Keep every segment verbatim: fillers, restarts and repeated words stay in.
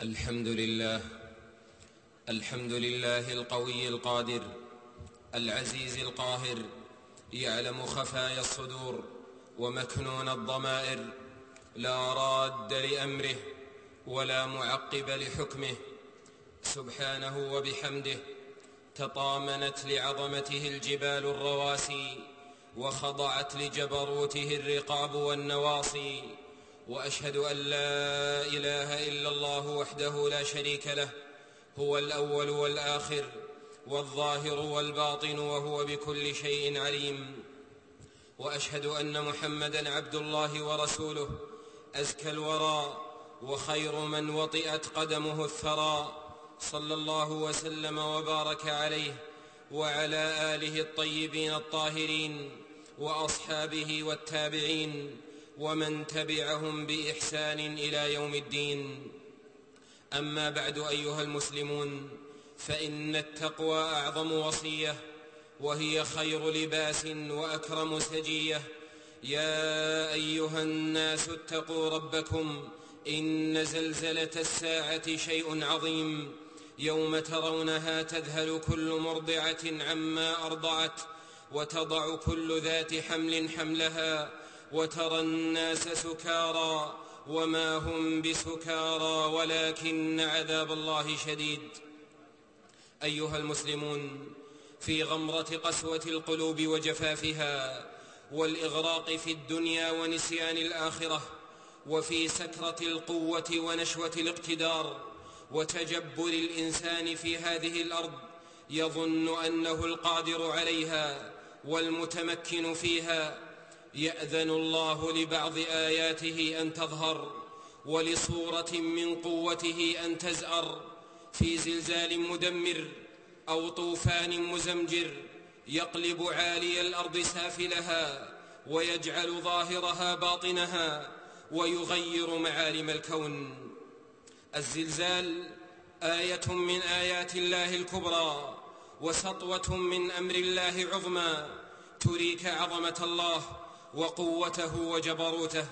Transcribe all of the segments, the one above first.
الحمد لله الحمد لله القوي القادر العزيز القاهر، يعلم خفايا الصدور ومكنون الضمائر، لا راد لأمره ولا معقب لحكمه، سبحانه وبحمده تطامنت لعظمته الجبال الرواسي، وخضعت لجبروته الرقاب والنواصي. وأشهد أن لا إله إلا الله وحده لا شريك له، هو الأول والآخر والظاهر والباطن، وهو بكل شيء عليم. وأشهد أن محمدًا عبد الله ورسوله، أزكى الورى وخير من وطئت قدمه الثرى، صلى الله وسلم وبارك عليه وعلى آله الطيبين الطاهرين وأصحابه والتابعين ومن تبعهم بإحسان إلى يوم الدين. أما بعد، أيها المسلمون، فإن التقوى أعظم وصية، وهي خير لباس وأكرم سجية. يا أيها الناس اتقوا ربكم، إن زلزلة الساعة شيء عظيم، يوم ترونها تذهل كل مرضعة عما أرضعت، وتضع كل ذات حمل حملها، وترى الناس سكارى وما هم بسكارى ولكن عذاب الله شديد. أيها المسلمون، في غمرة قسوة القلوب وجفافها والإغراق في الدنيا ونسيان الآخرة، وفي سكرة القوة ونشوة الاقتدار وتجبر الإنسان في هذه الأرض، يظن أنه القادر عليها والمتمكن فيها، يأذن الله لبعض آياته أن تظهر، ولصورة من قوته أن تزأر، في زلزال مدمر أو طوفان مزمجر يقلب عالي الأرض سافلها، ويجعل ظاهرها باطنها، ويغير معالم الكون. الزلزال آية من آيات الله الكبرى، وسطوة من أمر الله عظمى، تريك عظمة الله وقوته وجبروته.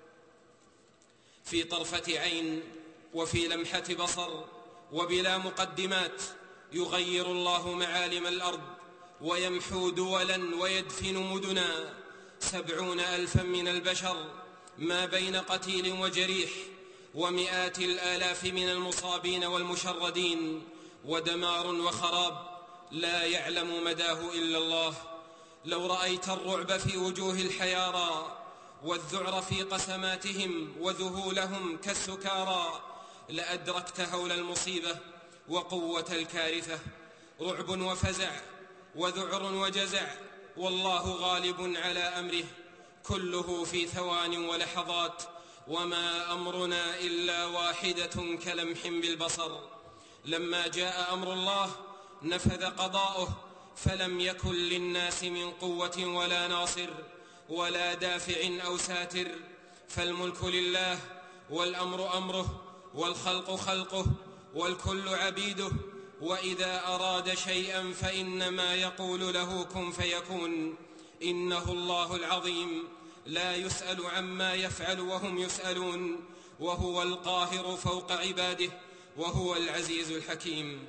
في طرفة عين وفي لمحة بصر وبلا مقدمات يغير الله معالم الأرض، ويمحو دولا ويدفن مدنا. سبعون ألفا من البشر ما بين قتيل وجريح، ومئات الآلاف من المصابين والمشردين، ودمار وخراب لا يعلم مداه إلا الله. لو رأيت الرعب في وجوه الحيارى، والذعر في قسماتهم، وذهولهم كالسكارى، لأدركت هول المصيبة وقوة الكارثة. رعب وفزع وذعر وجزع، والله غالب على أمره، كله في ثوان ولحظات، وما أمرنا إلا واحدة كلمح بالبصر. لما جاء أمر الله نفذ قضاؤه، فلم يكن للناس من قوة ولا ناصر ولا دافع أو ساتر. فالملك لله، والأمر أمره، والخلق خلقه، والكل عبيده، وإذا أراد شيئا فإنما يقول له كن فيكون. إنه الله العظيم، لا يسأل عما يفعل وهم يسألون، وهو القاهر فوق عباده، وهو العزيز الحكيم.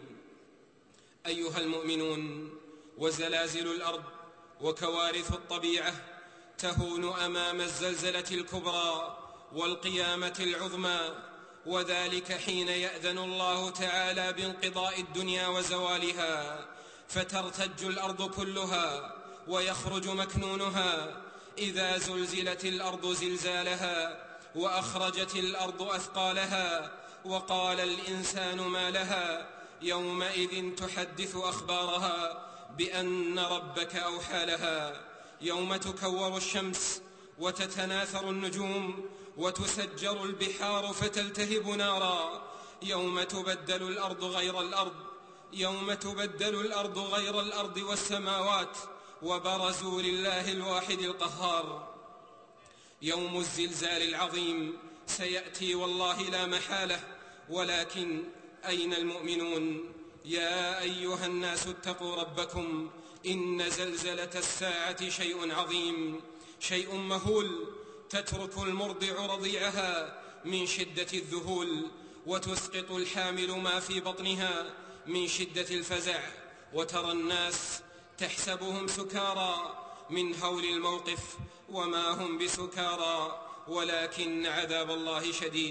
أيها المؤمنون، وزلازل الأرض وكوارث الطبيعة تهون أمام الزلزلة الكبرى والقيامة العظمى، وذلك حين يأذن الله تعالى بانقضاء الدنيا وزوالها، فترتج الأرض كلها ويخرج مكنونها. إذا زلزلت الأرض زلزالها، وأخرجت الأرض أثقالها، وقال الإنسان ما لها، يومئذ تحدث أخبارها بأن ربك أوحى لها. يوم تكور الشمس وتتناثر النجوم وتسجر البحار فتلتهب نارا. يوم تبدل الأرض غير الأرض يوم تبدل الأرض غير الأرض والسماوات، وبرزوا لله الواحد القهار. يوم الزلزال العظيم سيأتي والله لا محالة، ولكن أين المؤمنون؟ يا أيها الناس اتقوا ربكم، إن زلزلة الساعة شيء عظيم، شيء مهول، تترك المرضع رضيعها من شدة الذهول، وتسقط الحامل ما في بطنها من شدة الفزع، وترى الناس تحسبهم سكارى من هول الموقف وما هم بسكارى ولكن عذاب الله شديد.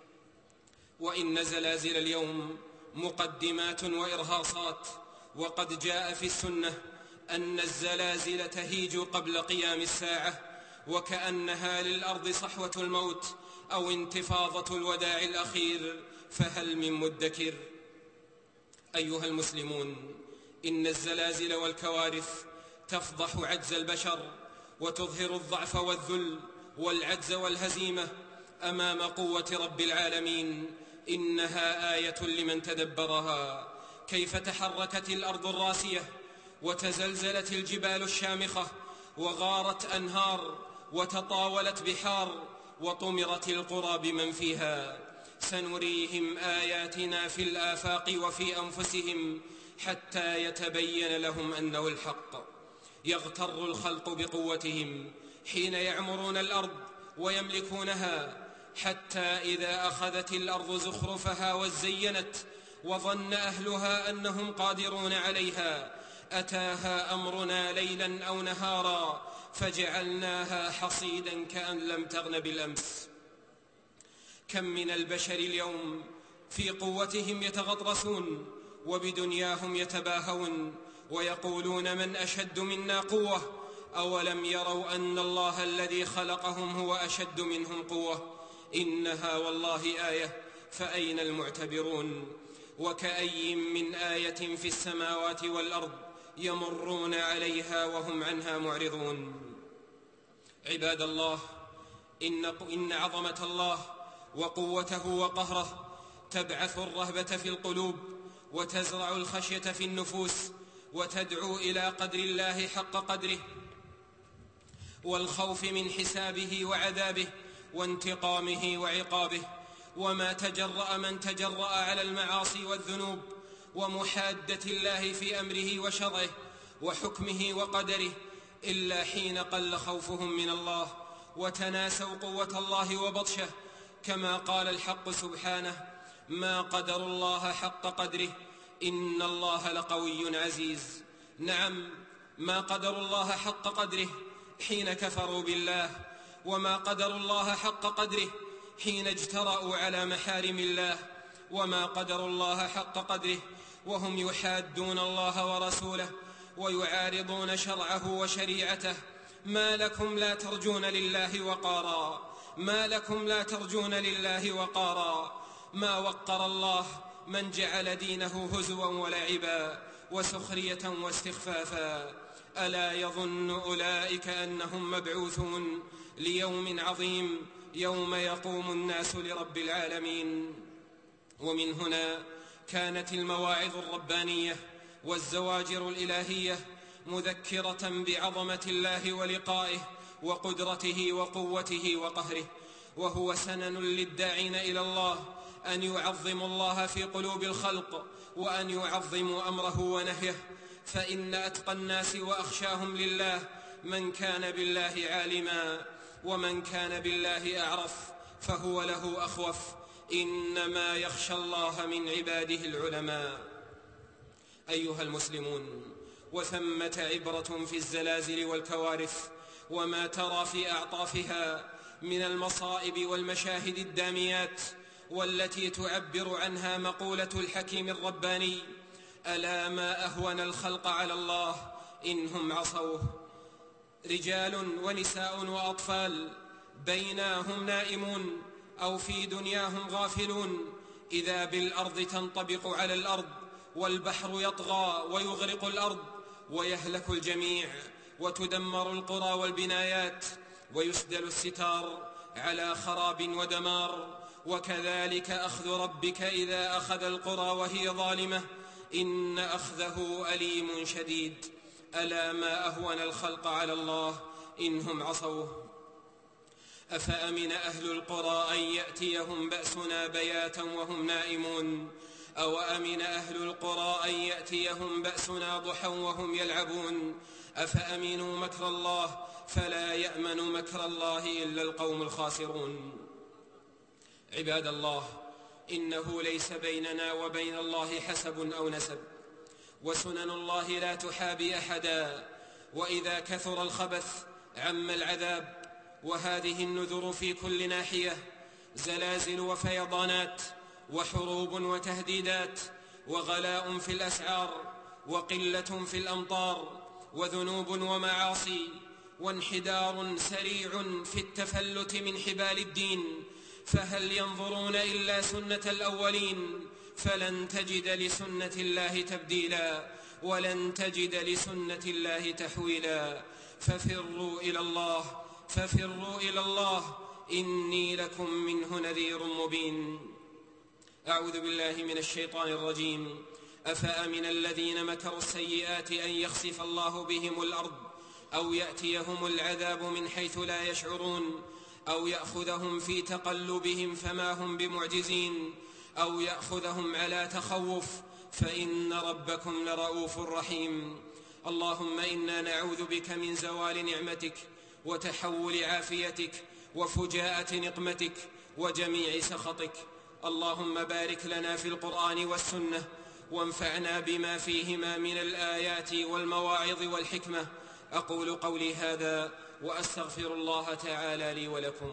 وإن زلازل اليوم مقدمات وإرهاصات، وقد جاء في السنة أن الزلازل تهيج قبل قيام الساعة، وكأنها للأرض صحوة الموت أو انتفاضة الوداع الأخير، فهل من مدكر؟ أيها المسلمون، إن الزلازل والكوارث تفضح عجز البشر، وتظهر الضعف والذل والعجز والهزيمة أمام قوة رب العالمين. إنها آية لمن تدبرها، كيف تحركت الأرض الراسية، وتزلزلت الجبال الشامخة، وغارت أنهار، وتطاولت بحار، وطمرت القرى بمن فيها. سنريهم آياتنا في الآفاق وفي أنفسهم حتى يتبين لهم أنه الحق. يغتر الخلق بقوتهم حين يعمرون الأرض ويملكونها، حتى إذا أخذت الأرض زخرفها وزينت وظن أهلها أنهم قادرون عليها، أتاها أمرنا ليلا أو نهارا فجعلناها حصيدا كأن لم تغن بالأمس. كم من البشر اليوم في قوتهم يتغطرسون، وبدنياهم يتباهون، ويقولون من أشد منا قوة، أولم يروا أن الله الذي خلقهم هو أشد منهم قوة. إنها والله آية، فأين المعتبرون؟ وكأي من آية في السماوات والأرض يمرون عليها وهم عنها معرضون. عباد الله، إن, إن عظمة الله وقوته وقهره تبعث الرهبة في القلوب، وتزرع الخشية في النفوس، وتدعو إلى قدر الله حق قدره، والخوف من حسابه وعذابه وانتقامه وعقابه. وما تجرأ من تجرأ على المعاصي والذنوب ومحادة الله في أمره وشرعه وحكمه وقدره إلا حين قل خوفهم من الله، وتناسوا قوة الله وبطشه، كما قال الحق سبحانه: ما قدروا الله حق قدره إن الله لقوي عزيز. نعم، ما قدروا الله حق قدره حين كفروا بالله، وما قدروا الله حق قدره حين اجترأوا على محارم الله، وما قدروا الله حق قدره وهم يحادون الله ورسوله ويعارضون شرعه وشريعته. ما لكم لا ترجون لله وقارا، ما لكم لا ترجون لله وقارا. ما وقر الله من جعل دينه هزوا ولعبا وسخرية واستخفافا. ألا يظن أولئك أنهم مبعوثون ليوم عظيم يوم يقوم الناس لرب العالمين؟ ومن هنا كانت المواعظ الربانية والزواجر الإلهية مذكرة بعظمة الله ولقائه وقدرته وقوته وقهره، وهو سنن للداعين إلى الله أن يعظموا الله في قلوب الخلق، وأن يعظموا أمره ونهيه. فإن أتقى الناس وأخشاهم لله من كان بالله عالما، ومن كان بالله أعرف فهو له أخوف. إنما يخشى الله من عباده العلماء. أيها المسلمون، وثمة عبرة في الزلازل والكوارث وما ترى في أعطافها من المصائب والمشاهد الداميات، والتي تعبر عنها مقولة الحكيم الرباني: ألا ما أهون الخلق على الله إنهم عصوه. رجال ونساء وأطفال بينهم نائمون أو في دنياهم غافلون، إذا بالأرض تنطبق على الأرض، والبحر يطغى ويغرق الأرض، ويهلك الجميع، وتدمر القرى والبنايات، ويسدل الستار على خراب ودمار. وكذلك أخذ ربك إذا أخذ القرى وهي ظالمة إن أخذه أليم شديد. ألا ما أهون الخلق على الله إنهم عصوه. أفأمن أهل القرى أن يأتيهم بأسنا بياتا وهم نائمون، أو أمن أهل القرى أن يأتيهم بأسنا ضحى وهم يلعبون. أفأمنوا مكر الله فلا يأمن مكر الله إلا القوم الخاسرون. عباد الله، إنه ليس بيننا وبين الله حسب أو نسب، وسنن الله لا تحابي أحدا، وإذا كثر الخبث عم العذاب. وهذه النذر في كل ناحية، زلازل وفيضانات وحروب وتهديدات وغلاء في الأسعار وقلة في الأمطار وذنوب ومعاصي وانحدار سريع في التفلت من حبال الدين. فهل ينظرون إلا سنة الأولين؟ فلن تجد لسنة الله تبديلا، ولن تجد لسنة الله تحويلا. ففروا إلى الله، ففروا إلى الله، إني لكم منه نذير مبين. أعوذ بالله من الشيطان الرجيم. أفأمن الذين مكروا السيئات أن يخسف الله بهم الأرض أو يأتيهم العذاب من حيث لا يشعرون، أو يأخذهم في تقلبهم فما هم بمعجزين، أو يأخذهم على تخوف، فإن ربكم لرؤوف رحيم. اللهم إنا نعوذ بك من زوال نعمتك وتحول عافيتك وفجاءة نقمتك وجميع سخطك. اللهم بارك لنا في القرآن والسنة، وانفعنا بما فيهما من الآيات والمواعظ والحكمة. أقول قولي هذا وأستغفر الله تعالى لي ولكم.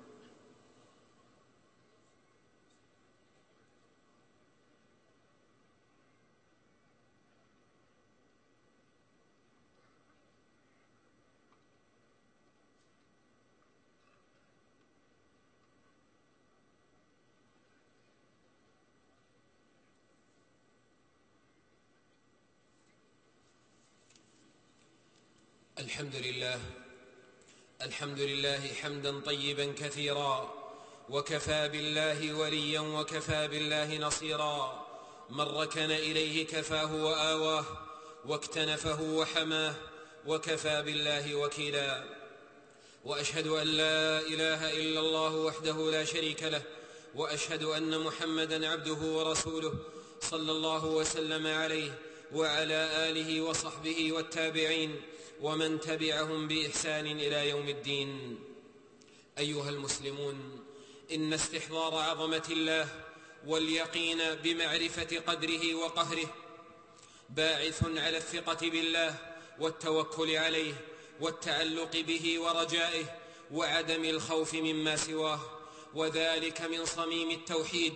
الحمد لله الحمد لله حمدا طيبا كثيرا، وكفى بالله وليا وكفى بالله نصيرا. من ركن إليه كفاه وآواه، واكتنفه وحماه، وكفى بالله وكيلا. وأشهد أن لا إله إلا الله وحده لا شريك له، وأشهد أن محمدا عبده ورسوله صلى الله وسلم عليه وعلى آله وصحبه والتابعين ومن تبعهم بإحسان إلى يوم الدين. أيها المسلمون، إن استحضار عظمة الله واليقين بمعرفة قدره وقهره باعث على الثقة بالله والتوكل عليه والتعلق به ورجائه وعدم الخوف مما سواه، وذلك من صميم التوحيد.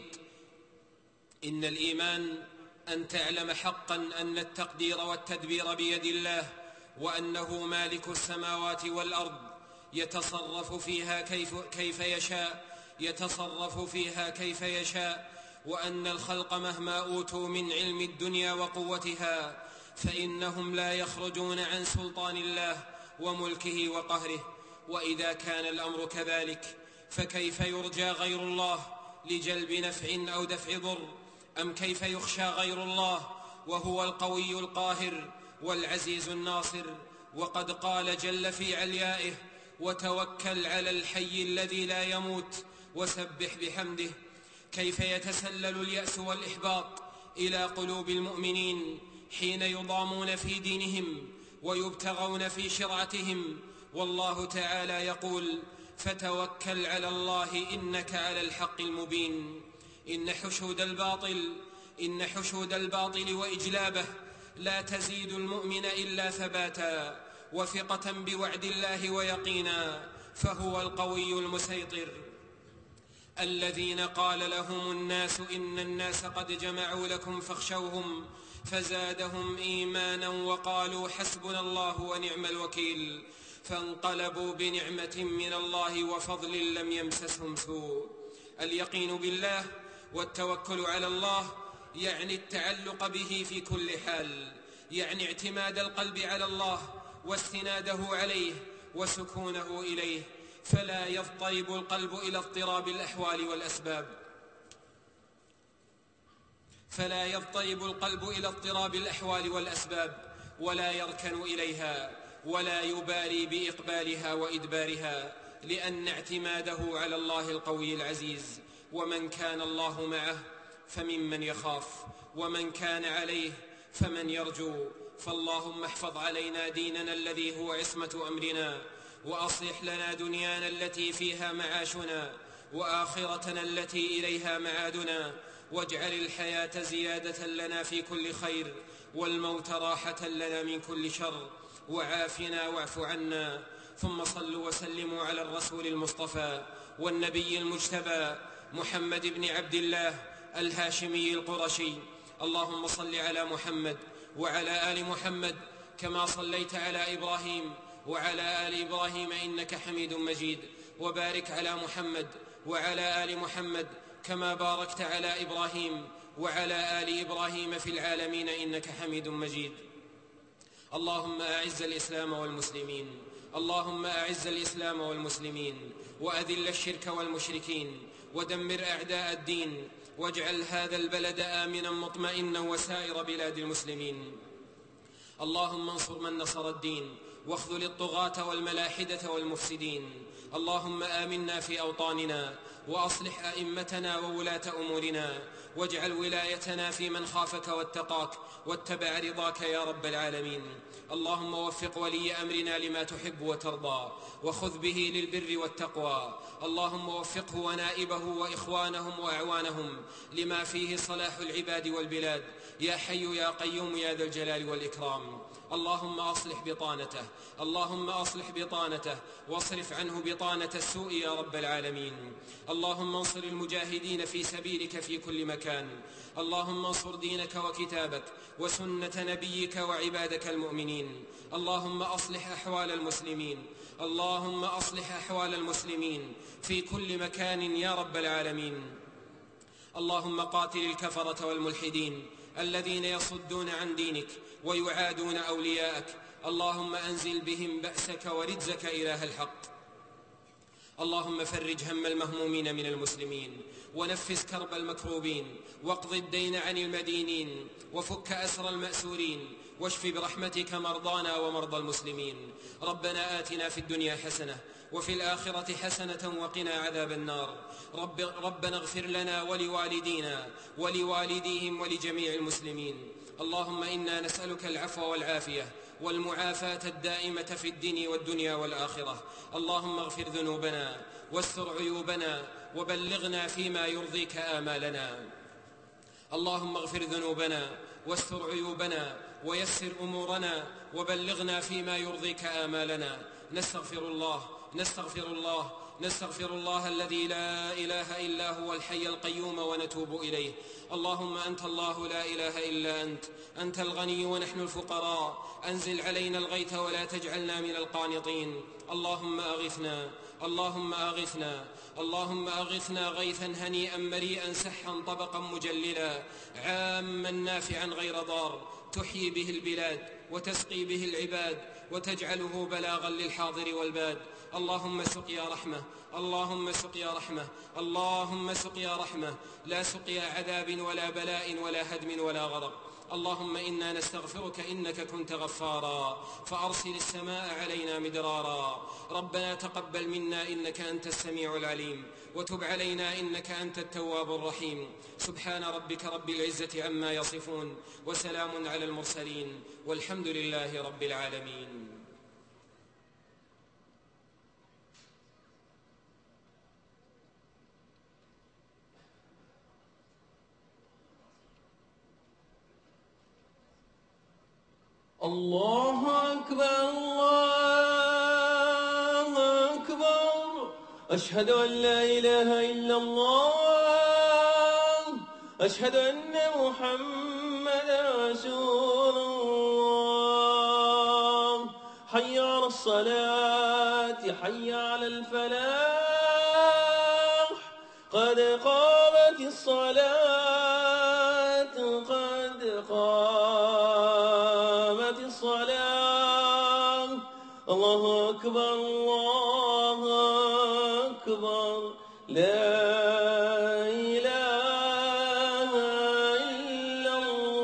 إن الإيمان أن تعلم حقا أن التقدير والتدبير بيد الله، وأنه مالك السماوات والأرض، يتصرف فيها كيف, كيف يشاء يتصرف فيها كيف يشاء وأن الخلق مهما أوتوا من علم الدنيا وقوتها فإنهم لا يخرجون عن سلطان الله وملكه وقهره. وإذا كان الأمر كذلك فكيف يرجى غير الله لجلب نفع أو دفع ضر؟ أم كيف يخشى غير الله وهو القوي القاهر والعزيز الناصر؟ وقد قال جل في عليائه: وتوكل على الحي الذي لا يموت وسبح بحمده. كيف يتسلل اليأس والإحباط إلى قلوب المؤمنين حين يضامون في دينهم ويبتغون في شرعتهم، والله تعالى يقول: فتوكل على الله إنك على الحق المبين. إن حشود الباطل إن حشود الباطل وإجلابه لا تزيد المؤمن إلا ثباتا وثقة بوعد الله ويقينا، فهو القوي المسيطر. الذين قال لهم الناس إن الناس قد جمعوا لكم فاخشوهم فزادهم إيمانا وقالوا حسبنا الله ونعم الوكيل، فانقلبوا بنعمة من الله وفضل لم يمسسهم سوء. اليقين بالله والتوكل على الله يعني التعلق به في كل حال، يعني اعتماد القلب على الله واستناده عليه وسكونه إليه، فلا يضطرب القلب إلى اضطراب الأحوال والأسباب فلا يضطرب القلب إلى اضطراب الأحوال والأسباب ولا يركن إليها ولا يبالي بإقبالها وإدبارها، لأن اعتماده على الله القوي العزيز. ومن كان الله معه فممن يخاف، ومن كان عليه فمن يرجو. فاللهم احفظ علينا ديننا الذي هو عصمة أمرنا، وأصلح لنا دنيانا التي فيها معاشنا، وآخرتنا التي إليها معادنا، واجعل الحياة زيادة لنا في كل خير، والموت راحة لنا من كل شر، وعافنا واعف عنا. ثم صلوا وسلموا على الرسول المصطفى والنبي المجتبى محمد بن عبد الله الهاشمي القرشي. اللهم صل على محمد وعلى آل محمد كما صليت على إبراهيم وعلى آل إبراهيم إنك حميد مجيد، وبارك على محمد وعلى آل محمد كما باركت على إبراهيم وعلى آل إبراهيم في العالمين إنك حميد مجيد. اللهم أعز الإسلام والمسلمين اللهم أعز الإسلام والمسلمين وأذل الشرك والمشركين ودمر أعداء الدين، واجعل هذا البلد آمنا مطمئنا وسائر بلاد المسلمين. اللهم انصر من نصر الدين واخذل الطغاة والملاحدة والمفسدين. اللهم آمنا في أوطاننا وأصلح أئمتنا وولاة أمورنا، واجعل ولايتنا في من خافك واتقاك واتبع رضاك يا رب العالمين. اللهم وفق ولي أمرنا لما تحب وترضى، وخذ به للبر والتقوى. اللهم وفقه ونائبه وإخوانهم وأعوانهم لما فيه صلاح العباد والبلاد، يا حي يا قيوم يا ذا الجلال والإكرام. اللهم أصلح بطانته اللهم أصلح بطانته واصرف عنه بطانة السوء يا رب العالمين. اللهم انصر المجاهدين في سبيلك في كل مكان. اللهم انصر دينك وكتابك وسنة نبيك وعبادك المؤمنين. اللهم أصلح أحوال المسلمين اللهم أصلح أحوال المسلمين في كل مكان يا رب العالمين. اللهم قاتل الكفرة والملحدين الذين يصدون عن دينك ويعادون أولياءك. اللهم أنزل بهم بأسك ورجزك إله الحق. اللهم فرج هم المهمومين من المسلمين، ونفس كرب المكروبين، واقض الدين عن المدينين، وفك أسر المأسورين، واشف برحمتك مرضانا ومرضى المسلمين. ربنا آتنا في الدنيا حسنة وفي الآخرة حسنة وقنا عذاب النار. رب ربنا اغفر لنا ولوالدينا ولوالديهم ولجميع المسلمين. اللهم إنا نسألك العفو والعافية والمعافاة الدائمة في الدين والدنيا والآخرة. اللهم اغفر ذنوبنا واستر عيوبنا وبلغنا فيما يرضيك آمالنا. اللهم اغفر ذنوبنا واستر عيوبنا ويسر أمورنا وبلغنا فيما يرضيك آمالنا. نستغفر الله نستغفر الله نستغفر الله الذي لا إله إلا هو الحي القيوم ونتوب إليه. اللهم أنت الله لا إله إلا أنت أنت الغني ونحن الفقراء. أنزل علينا الغيث ولا تجعلنا من القانطين. اللهم أغثنا اللهم أغثنا اللهم أغثنا غيثا هنيئا مريئا سحا طبقا مجللا عاما نافعا غير ضار، تحيي به البلاد وتسقي به العباد وتجعله بلاغا للحاضر والباد. اللهم سقيا رحمة اللهم سقيا رحمة اللهم سقيا رحمة، لا سقيا عذاب ولا بلاء ولا هدم ولا غرق. اللهم إنا نستغفرك إنك كنت غفارا، فأرسل السماء علينا مدرارا. ربنا تقبل منا إنك أنت السميع العليم، وتب علينا إنك أنت التواب الرحيم. سبحان ربك رب العزة عما يصفون، وسلام على المرسلين، والحمد لله رب العالمين. الله أكبر الله أكبر، أشهد أن لا إله إلا الله، أشهد أن محمدا رسول الله. حي على الصلاة حي على الفلاح، قد قامت الصلاة قد قامت الصلاة. الله أكبر الله أكبر، لا إله إلا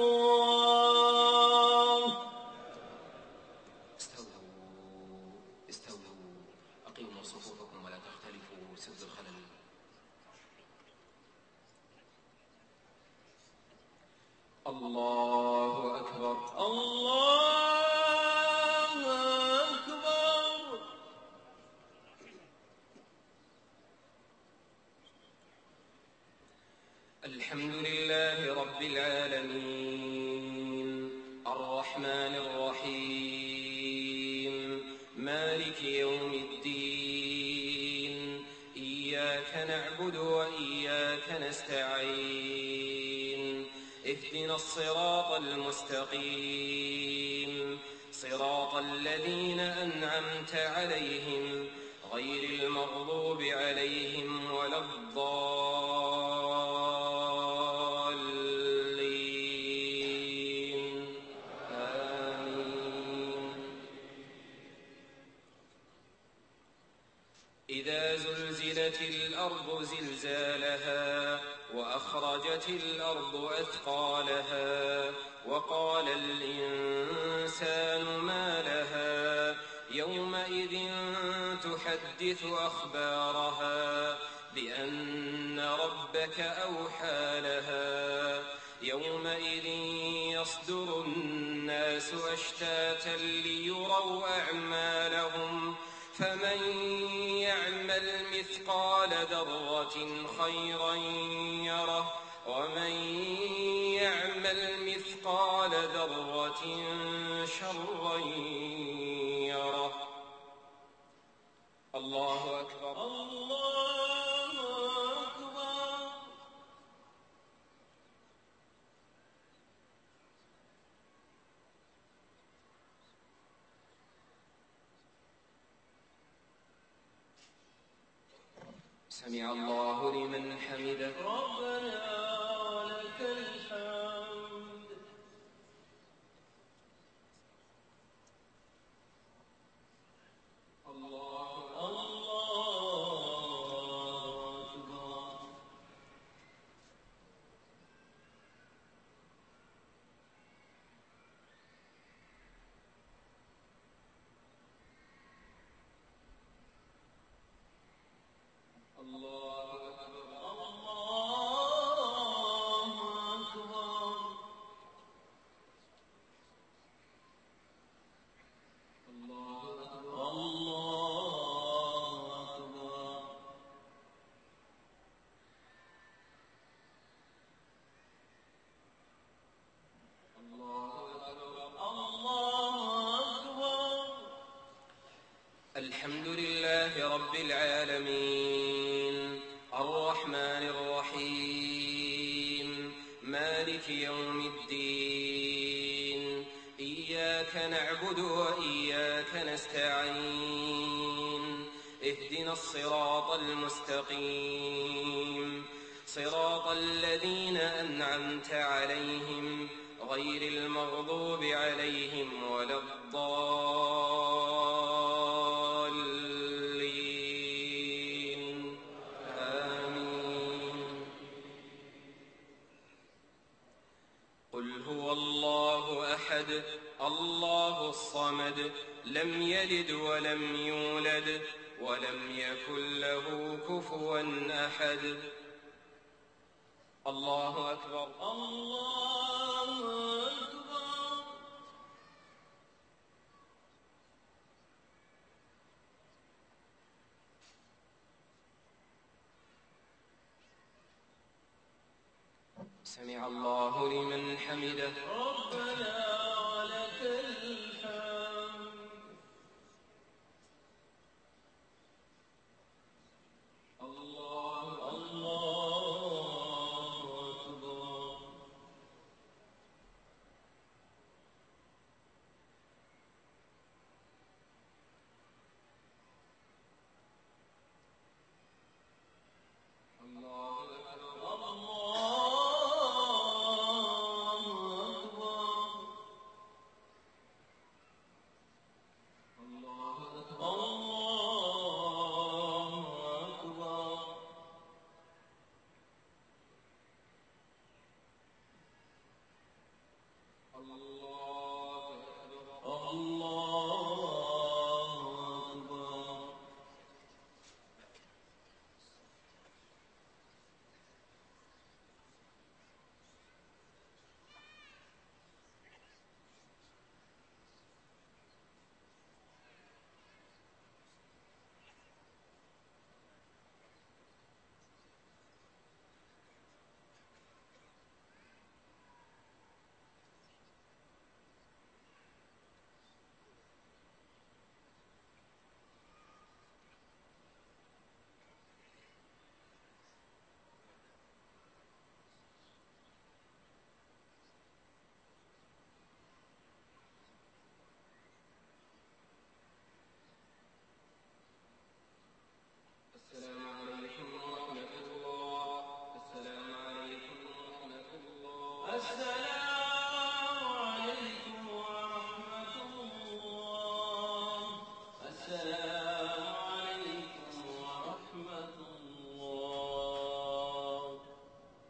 الله. استووا استووا أقيموا صفوفكم ولا تختلفوا، سد الخلل. الله أكبر الله أكبر. الحمد لله رب العالمين الرحمن الرحيم مالك يوم الدين إياك نعبد وإياك نستعين اهدنا الصراط المستقيم صراط الذين أنعمت عليهم غير المغضوب عليهم ولا الضالين آمين. إذا زلزلت الأرض زلزالها وأخرجت الأرض أثقالها وقال الإنسان ما لها يومئذ تحدث أخبارها بأن ربك أوحى لها يومئذ يصدر الناس أشتاتا ليروا أعمالهم فمن يعمل مثقال ذرة خيرا يره ومن يعمل مثقال ذرة شرا يره. الله أكبر. الله أكبر. سمع الله لمن حمده. ربنا ولك الحمد. الله أكبر. الله أكبر. الله أكبر. الله أكبر. الله أكبر. الله أكبر. الله أكبر. الحمد لله رب العالمين الرحمن الرحيم مالك يوم الدين إياك نعبد وإياك نستعين اهدنا الصراط المستقيم صراط الذين أنعمت عليهم غير المغضوب عليهم ولا الضالين آمين. قل هو الله أحد الله الصمد لم يلد ولم يولد ولم يكن له كفوا أحد. الله أكبر. الله أكبر. سمع الله لمن حمده. ربنا ولك الحمد. الله الله أكبر. الله أكبر. الله أكبر. الله أكبر. الله أكبر. الله